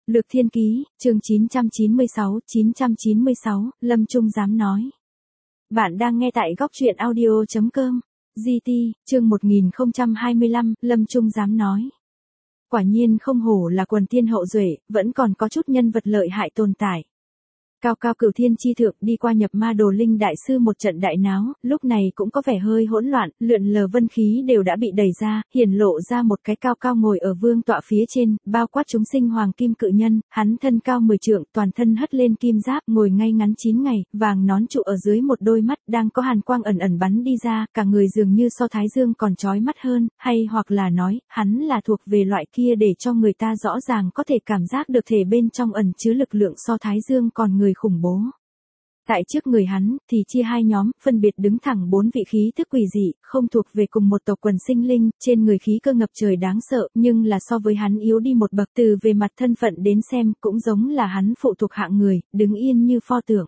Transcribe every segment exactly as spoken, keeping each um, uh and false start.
Lược Thiên Ký, chương chín trăm chín mươi sáu, chín trăm chín mươi sáu, Lâm Trung dám nói. Bạn đang nghe tại góc truyện audio chấm com. giê tê, chương một nghìn không trăm hai mươi lăm, Lâm Trung dám nói. Quả nhiên không hổ là quần tiên hậu duệ, vẫn còn có chút nhân vật lợi hại tồn tại. Cao cao cửu thiên chi thượng đi qua nhập ma đồ linh đại sư một trận đại náo, lúc này cũng có vẻ hơi hỗn loạn, lượn lờ vân khí đều đã bị đẩy ra, hiển lộ ra một cái cao cao ngồi ở vương tọa phía trên, bao quát chúng sinh hoàng kim cự nhân, hắn thân cao mười trượng, toàn thân hất lên kim giáp, ngồi ngay ngắn chín ngày, vàng nón trụ ở dưới một đôi mắt, đang có hàn quang ẩn ẩn bắn đi ra, cả người dường như so thái dương còn chói mắt hơn, hay hoặc là nói, hắn là thuộc về loại kia để cho người ta rõ ràng có thể cảm giác được thể bên trong ẩn chứa lực lượng so thái dương còn người khủng bố. Tại trước người hắn, thì chia hai nhóm, phân biệt đứng thẳng bốn vị khí thức quỷ dị, không thuộc về cùng một tộc quần sinh linh, trên người khí cơ ngập trời đáng sợ, nhưng là so với hắn yếu đi một bậc, từ về mặt thân phận đến xem, cũng giống là hắn phụ thuộc hạng người, đứng yên như pho tượng.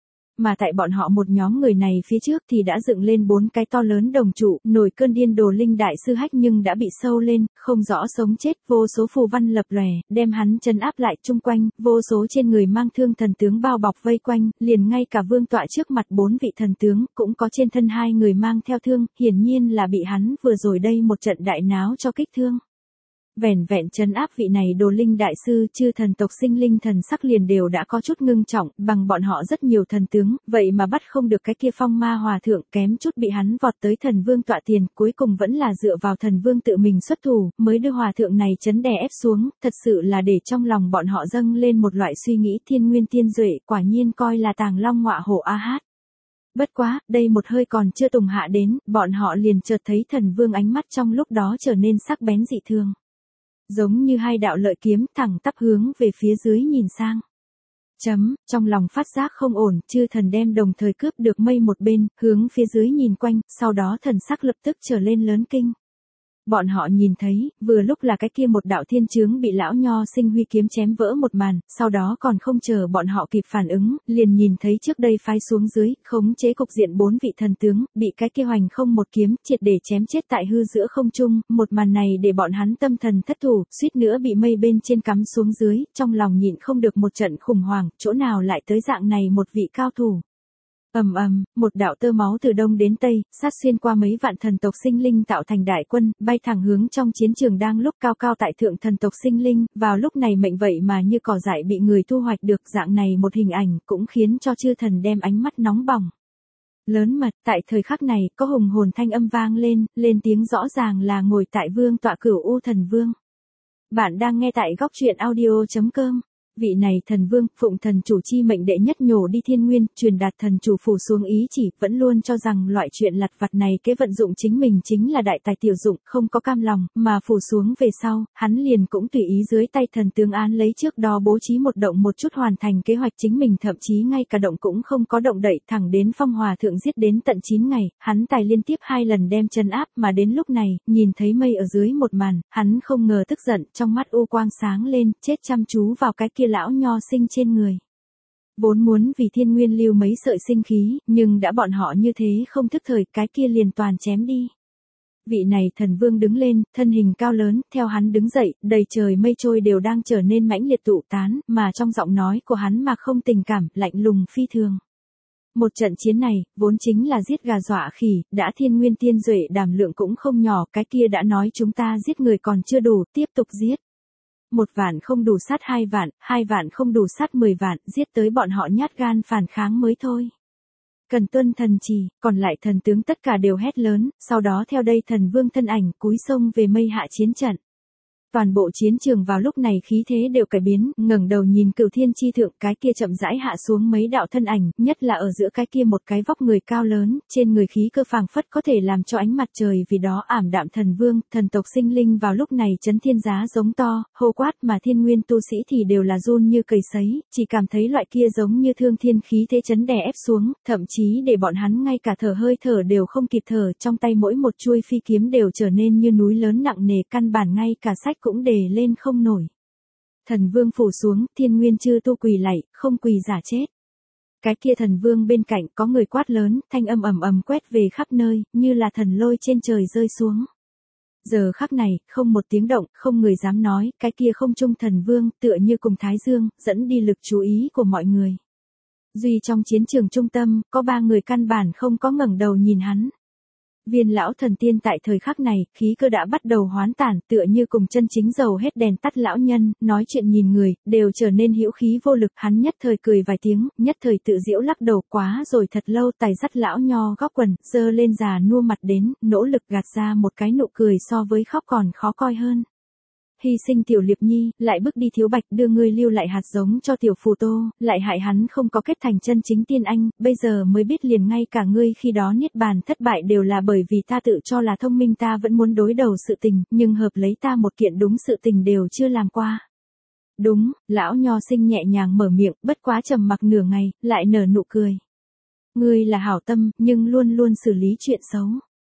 Mà tại bọn họ một nhóm người này phía trước thì đã dựng lên bốn cái to lớn đồng trụ, nổi cơn điên đồ linh đại sư hách nhưng đã bị sâu lên, không rõ sống chết, vô số phù văn lập lòe, đem hắn trấn áp lại chung quanh, vô số trên người mang thương thần tướng bao bọc vây quanh, liền ngay cả vương tọa trước mặt bốn vị thần tướng, cũng có trên thân hai người mang theo thương, hiển nhiên là bị hắn vừa rồi đây một trận đại náo cho kích thương. Vẻn vẹn trấn áp vị này đồ linh đại sư chư thần tộc sinh linh thần sắc liền đều đã có chút ngưng trọng, bằng bọn họ rất nhiều thần tướng, vậy mà bắt không được cái kia phong ma hòa thượng, kém chút bị hắn vọt tới thần vương tọa tiền, cuối cùng vẫn là dựa vào thần vương tự mình xuất thủ, mới đưa hòa thượng này chấn đè ép xuống, thật sự là để trong lòng bọn họ dâng lên một loại suy nghĩ thiên nguyên tiên duệ, quả nhiên coi là tàng long ngọa hổ a hát. Bất quá, đây một hơi còn chưa tùng hạ đến, bọn họ liền chợt thấy thần vương ánh mắt trong lúc đó trở nên sắc bén dị thường. Giống như hai đạo lợi kiếm thẳng tắp hướng về phía dưới nhìn sang. Chấm, trong lòng phát giác không ổn, chư thần đem đồng thời cướp được mây một bên, hướng phía dưới nhìn quanh, sau đó thần sắc lập tức trở lên lớn kinh. Bọn họ nhìn thấy, vừa lúc là cái kia một đạo thiên chướng bị lão nho sinh huy kiếm chém vỡ một màn, sau đó còn không chờ bọn họ kịp phản ứng, liền nhìn thấy trước đây phái xuống dưới, khống chế cục diện bốn vị thần tướng, bị cái kia hoành không một kiếm, triệt để chém chết tại hư giữa không trung, một màn này để bọn hắn tâm thần thất thủ, suýt nữa bị mây bên trên cắm xuống dưới, trong lòng nhịn không được một trận khủng hoảng, chỗ nào lại tới dạng này một vị cao thủ. Ầm ầm, một đạo tơ máu từ đông đến tây, sát xuyên qua mấy vạn thần tộc sinh linh tạo thành đại quân, bay thẳng hướng trong chiến trường đang lúc cao cao tại thượng thần tộc sinh linh, vào lúc này mệnh vậy mà như cỏ dại bị người thu hoạch được, dạng này một hình ảnh cũng khiến cho chư thần đem ánh mắt nóng bỏng. Lớn mật, tại thời khắc này, có hùng hồn thanh âm vang lên, lên tiếng rõ ràng là ngồi tại vương tọa Cửu U thần vương. Bạn đang nghe tại góc truyện audio chấm com. Vị này thần vương, phụng thần chủ chi mệnh đệ nhất nhổ đi thiên nguyên, truyền đạt thần chủ phủ xuống ý chỉ, vẫn luôn cho rằng loại chuyện lặt vặt này kế vận dụng chính mình chính là đại tài tiểu dụng, không có cam lòng, mà phủ xuống về sau, hắn liền cũng tùy ý dưới tay thần tướng án lấy trước đó bố trí một động một chút hoàn thành kế hoạch chính mình, thậm chí ngay cả động cũng không có động đậy, thẳng đến phong hòa thượng giết đến tận chín ngày, hắn tài liên tiếp hai lần đem chân áp, mà đến lúc này, nhìn thấy mây ở dưới một màn, hắn không ngờ tức giận, trong mắt u quang sáng lên, chết chăm chú vào cái kia lão nho sinh trên người. Vốn muốn vì thiên nguyên lưu mấy sợi sinh khí, nhưng đã bọn họ như thế không thức thời, cái kia liền toàn chém đi. Vị này thần vương đứng lên, thân hình cao lớn, theo hắn đứng dậy, đầy trời mây trôi đều đang trở nên mãnh liệt tụ tán, mà trong giọng nói của hắn mà không tình cảm, lạnh lùng phi thường. Một trận chiến này, vốn chính là giết gà dọa khỉ, đã thiên nguyên tiên duệ đảm lượng cũng không nhỏ, cái kia đã nói chúng ta giết người còn chưa đủ, tiếp tục giết. Một vạn không đủ sát hai vạn, hai vạn không đủ sát mười vạn, giết tới bọn họ nhát gan phản kháng mới thôi. Cần tuân thần chỉ, còn lại thần tướng tất cả đều hét lớn, sau đó theo đây thần vương thân ảnh cúi sông về mây hạ chiến trận. Toàn bộ chiến trường vào lúc này khí thế đều cải biến, ngẩng đầu nhìn Cửu Thiên chi thượng, cái kia chậm rãi hạ xuống mấy đạo thân ảnh, nhất là ở giữa cái kia một cái vóc người cao lớn, trên người khí cơ phảng phất có thể làm cho ánh mặt trời vì đó ảm đạm. Thần vương, thần tộc sinh linh vào lúc này chấn thiên giá giống to, hô quát, mà thiên nguyên tu sĩ thì đều là run như cầy sấy, chỉ cảm thấy loại kia giống như thương thiên khí thế chấn đè ép xuống, thậm chí để bọn hắn ngay cả thở hơi thở đều không kịp thở, trong tay mỗi một chuôi phi kiếm đều trở nên như núi lớn nặng nề, căn bản ngay cả sách cũng đề lên không nổi. Thần vương phủ xuống, thiên nguyên chư tu quỳ lạy, không quỳ giả chết. Cái kia thần vương bên cạnh có người quát lớn, thanh âm ầm ầm quét về khắp nơi, như là thần lôi trên trời rơi xuống. Giờ khắc này, không một tiếng động, không người dám nói, cái kia không trung thần vương, tựa như cùng Thái Dương, dẫn đi lực chú ý của mọi người. Duy trong chiến trường trung tâm, có ba người căn bản không có ngẩng đầu nhìn hắn. Viên lão thần tiên tại thời khắc này, khí cơ đã bắt đầu hoán tản, tựa như cùng chân chính dầu hết đèn tắt lão nhân, nói chuyện nhìn người, đều trở nên hữu khí vô lực, hắn nhất thời cười vài tiếng, nhất thời tự giễu lắc đầu, quá rồi thật lâu, tài dắt lão nho góc quần, dơ lên già nua mặt đến, nỗ lực gạt ra một cái nụ cười so với khóc còn khó coi hơn. Hy sinh tiểu Liệp Nhi, lại bước đi Thiếu Bạch, đưa ngươi lưu lại hạt giống cho tiểu Phù Tô, lại hại hắn không có kết thành chân chính tiên anh, bây giờ mới biết liền ngay cả ngươi khi đó niết bàn thất bại đều là bởi vì ta tự cho là thông minh, ta vẫn muốn đối đầu sự tình, nhưng hợp lấy ta một kiện đúng sự tình đều chưa làm qua. Đúng, lão nho sinh nhẹ nhàng mở miệng, bất quá trầm mặc nửa ngày, lại nở nụ cười. Ngươi là hảo tâm, nhưng luôn luôn xử lý chuyện xấu.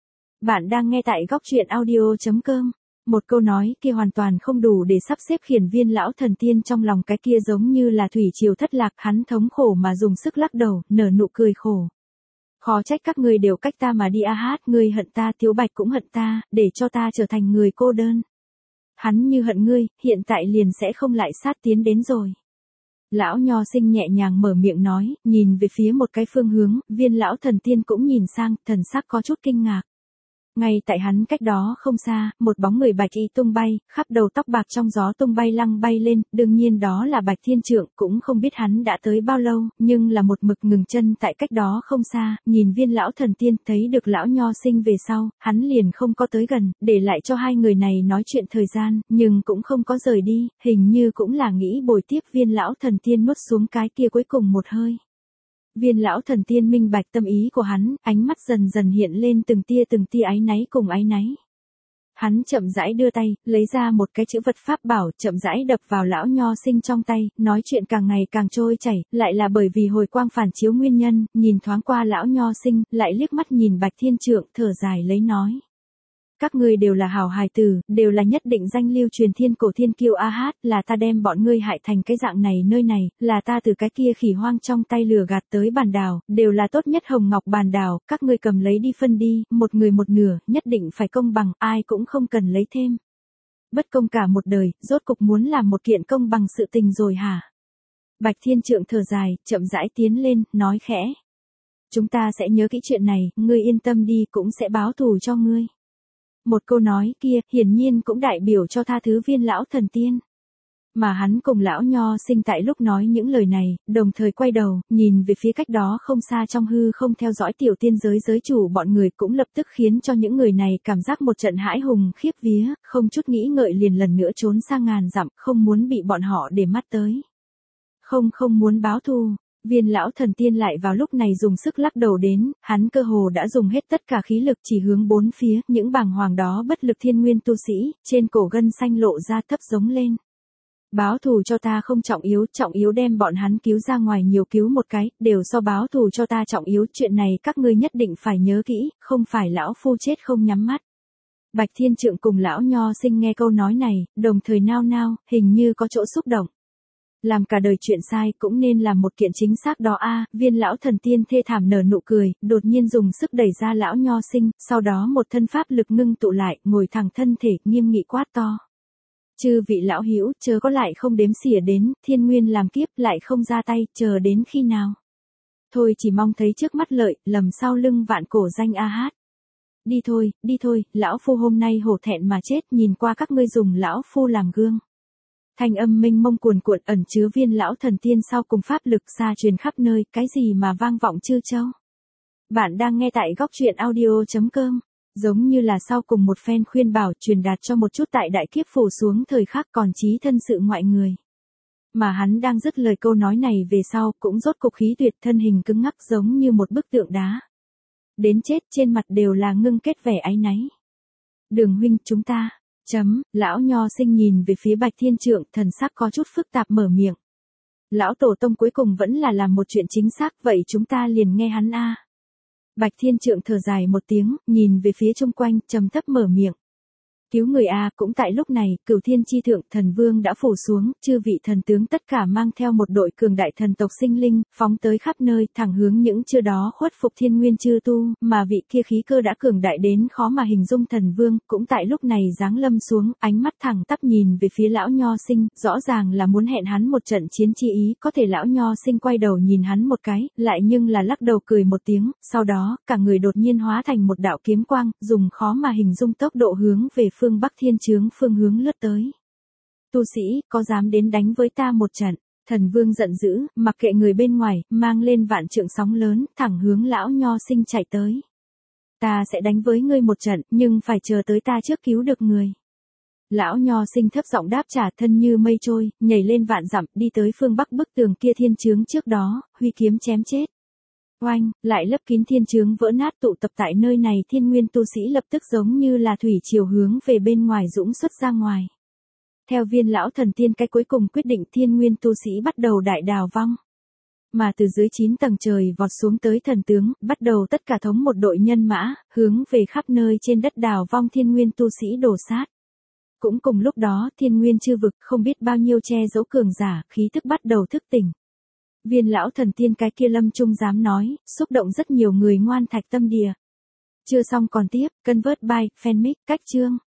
Bạn đang nghe tại góc truyện audio chấm com. Một câu nói kia hoàn toàn không đủ để sắp xếp khiển Viên lão thần tiên trong lòng, cái kia giống như là thủy triều thất lạc, hắn thống khổ mà dùng sức lắc đầu, nở nụ cười khổ. Khó trách các ngươi đều cách ta mà đi a hát, ngươi hận ta, Thiếu Bạch cũng hận ta, để cho ta trở thành người cô đơn. Hắn như hận ngươi, hiện tại liền sẽ không lại sát tiến đến rồi. Lão nho sinh nhẹ nhàng mở miệng nói, nhìn về phía một cái phương hướng, Viên lão thần tiên cũng nhìn sang, thần sắc có chút kinh ngạc. Ngay tại hắn cách đó không xa, một bóng người bạch y tung bay, khắp đầu tóc bạc trong gió tung bay lăng bay lên, đương nhiên đó là Bạch Thiên Trượng, cũng không biết hắn đã tới bao lâu, nhưng là một mực ngừng chân tại cách đó không xa, nhìn Viên lão thần tiên, thấy được lão nho sinh về sau, hắn liền không có tới gần, để lại cho hai người này nói chuyện thời gian, nhưng cũng không có rời đi, hình như cũng là nghĩ bồi tiếp Viên lão thần tiên nuốt xuống cái kia cuối cùng một hơi. Viên lão thần tiên minh bạch tâm ý của hắn, ánh mắt dần dần hiện lên từng tia từng tia áy náy cùng áy náy. Hắn chậm rãi đưa tay, lấy ra một cái chữ vật pháp bảo, chậm rãi đập vào lão nho sinh trong tay, nói chuyện càng ngày càng trôi chảy, lại là bởi vì hồi quang phản chiếu nguyên nhân, nhìn thoáng qua lão nho sinh, lại liếc mắt nhìn Bạch Thiên Trượng, thở dài lấy nói. Các ngươi đều là hảo hài tử, đều là nhất định danh lưu truyền thiên cổ thiên kiêu a hát, là ta đem bọn ngươi hại thành cái dạng này nơi này, là ta từ cái kia khỉ hoang trong tay lừa gạt tới bàn đào, đều là tốt nhất hồng ngọc bàn đào, các ngươi cầm lấy đi phân đi, một người một nửa, nhất định phải công bằng, ai cũng không cần lấy thêm. Bất công cả một đời, rốt cục muốn làm một kiện công bằng sự tình rồi hả? Bạch Thiên Trượng thở dài, chậm rãi tiến lên, nói khẽ. Chúng ta sẽ nhớ kỹ chuyện này, ngươi yên tâm đi, cũng sẽ báo thù cho ngươi. Một câu nói kia, hiển nhiên cũng đại biểu cho tha thứ Viên lão thần tiên. Mà hắn cùng lão nho sinh tại lúc nói những lời này, đồng thời quay đầu, nhìn về phía cách đó không xa trong hư không theo dõi tiểu tiên giới giới chủ bọn người, cũng lập tức khiến cho những người này cảm giác một trận hãi hùng khiếp vía, không chút nghĩ ngợi liền lần nữa trốn sang ngàn dặm, không muốn bị bọn họ để mắt tới. Không không muốn báo thù. Viên lão thần tiên lại vào lúc này dùng sức lắc đầu đến, hắn cơ hồ đã dùng hết tất cả khí lực chỉ hướng bốn phía, những bàng hoàng đó bất lực thiên nguyên tu sĩ, trên cổ gân xanh lộ ra thấp giống lên. Báo thù cho ta không trọng yếu, trọng yếu đem bọn hắn cứu ra ngoài nhiều cứu một cái, đều so báo thù cho ta trọng yếu, chuyện này các ngươi nhất định phải nhớ kỹ, không phải lão phu chết không nhắm mắt. Bạch Thiên Trượng cùng lão nho sinh nghe câu nói này, đồng thời nao nao, hình như có chỗ xúc động. Làm cả đời chuyện sai cũng nên làm một kiện chính xác đó a. Viên lão thần tiên thê thảm nở nụ cười, đột nhiên dùng sức đẩy ra lão nho sinh, sau đó một thân pháp lực ngưng tụ lại, ngồi thẳng thân thể, nghiêm nghị quát to. Chư vị lão hữu, chớ có lại không đếm xỉa đến, thiên nguyên làm kiếp, lại không ra tay, chờ đến khi nào. Thôi chỉ mong thấy trước mắt lợi, lầm sau lưng vạn cổ danh a hát. Đi thôi, đi thôi, lão phu hôm nay hổ thẹn mà chết, nhìn qua các ngươi dùng lão phu làm gương. Thanh âm mênh mông cuồn cuộn ẩn chứa Viên lão thần tiên sau cùng pháp lực xa truyền khắp nơi, cái gì mà vang vọng chư châu. Bạn đang nghe tại góc truyện audio chấm com, giống như là sau cùng một phen khuyên bảo truyền đạt cho một chút tại đại kiếp phủ xuống thời khắc còn trí thân sự ngoại người. Mà hắn đang dứt lời câu nói này về sau, cũng rốt cục khí tuyệt, thân hình cứng ngắc giống như một bức tượng đá. Đến chết trên mặt đều là ngưng kết vẻ áy náy. Đường huynh, chúng ta. Chấm, lão nho sinh nhìn về phía Bạch Thiên Trượng, thần sắc có chút phức tạp mở miệng. Lão tổ tông cuối cùng vẫn là làm một chuyện chính xác, vậy chúng ta liền nghe hắn a. Bạch Thiên Trượng thở dài một tiếng, nhìn về phía chung quanh, trầm thấp mở miệng. Cứu người a, cũng tại lúc này, Cửu Thiên chi thượng, thần vương đã phủ xuống, chư vị thần tướng tất cả mang theo một đội cường đại thần tộc sinh linh, phóng tới khắp nơi, thẳng hướng những chưa đó khuất phục thiên nguyên chư tu, mà vị kia khí cơ đã cường đại đến khó mà hình dung thần vương, cũng tại lúc này giáng lâm xuống, ánh mắt thẳng tắp nhìn về phía lão nho sinh, rõ ràng là muốn hẹn hắn một trận chiến chi ý, có thể lão nho sinh quay đầu nhìn hắn một cái, lại nhưng là lắc đầu cười một tiếng, sau đó, cả người đột nhiên hóa thành một đạo kiếm quang, dùng khó mà hình dung tốc độ hướng về phương Bắc thiên chướng phương hướng lướt tới. Tu sĩ, có dám đến đánh với ta một trận? Thần vương giận dữ, mặc kệ người bên ngoài, mang lên vạn trượng sóng lớn, thẳng hướng lão nho sinh chạy tới. Ta sẽ đánh với ngươi một trận, nhưng phải chờ tới ta trước cứu được người. Lão nho sinh thấp giọng đáp trả, thân như mây trôi, nhảy lên vạn dặm, đi tới phương Bắc bức tường kia thiên chướng trước đó, huy kiếm chém chết. Oanh, lại lấp kín thiên chướng vỡ nát tụ tập tại nơi này, thiên nguyên tu sĩ lập tức giống như là thủy triều hướng về bên ngoài dũng xuất ra ngoài. Theo viên lão thần tiên cái cuối cùng quyết định, thiên nguyên tu sĩ bắt đầu đại đào vong. Mà từ dưới chín tầng trời vọt xuống tới thần tướng, bắt đầu tất cả thống một đội nhân mã, hướng về khắp nơi trên đất đào vong thiên nguyên tu sĩ đổ sát. Cũng cùng lúc đó, thiên nguyên chư vực không biết bao nhiêu che giấu cường giả, khí tức bắt đầu thức tỉnh. Viên lão thần tiên cái kia lâm trung dám nói, xúc động rất nhiều người ngoan thạch tâm địa. Chưa xong còn tiếp, Convert by, Fanmic, cách chương.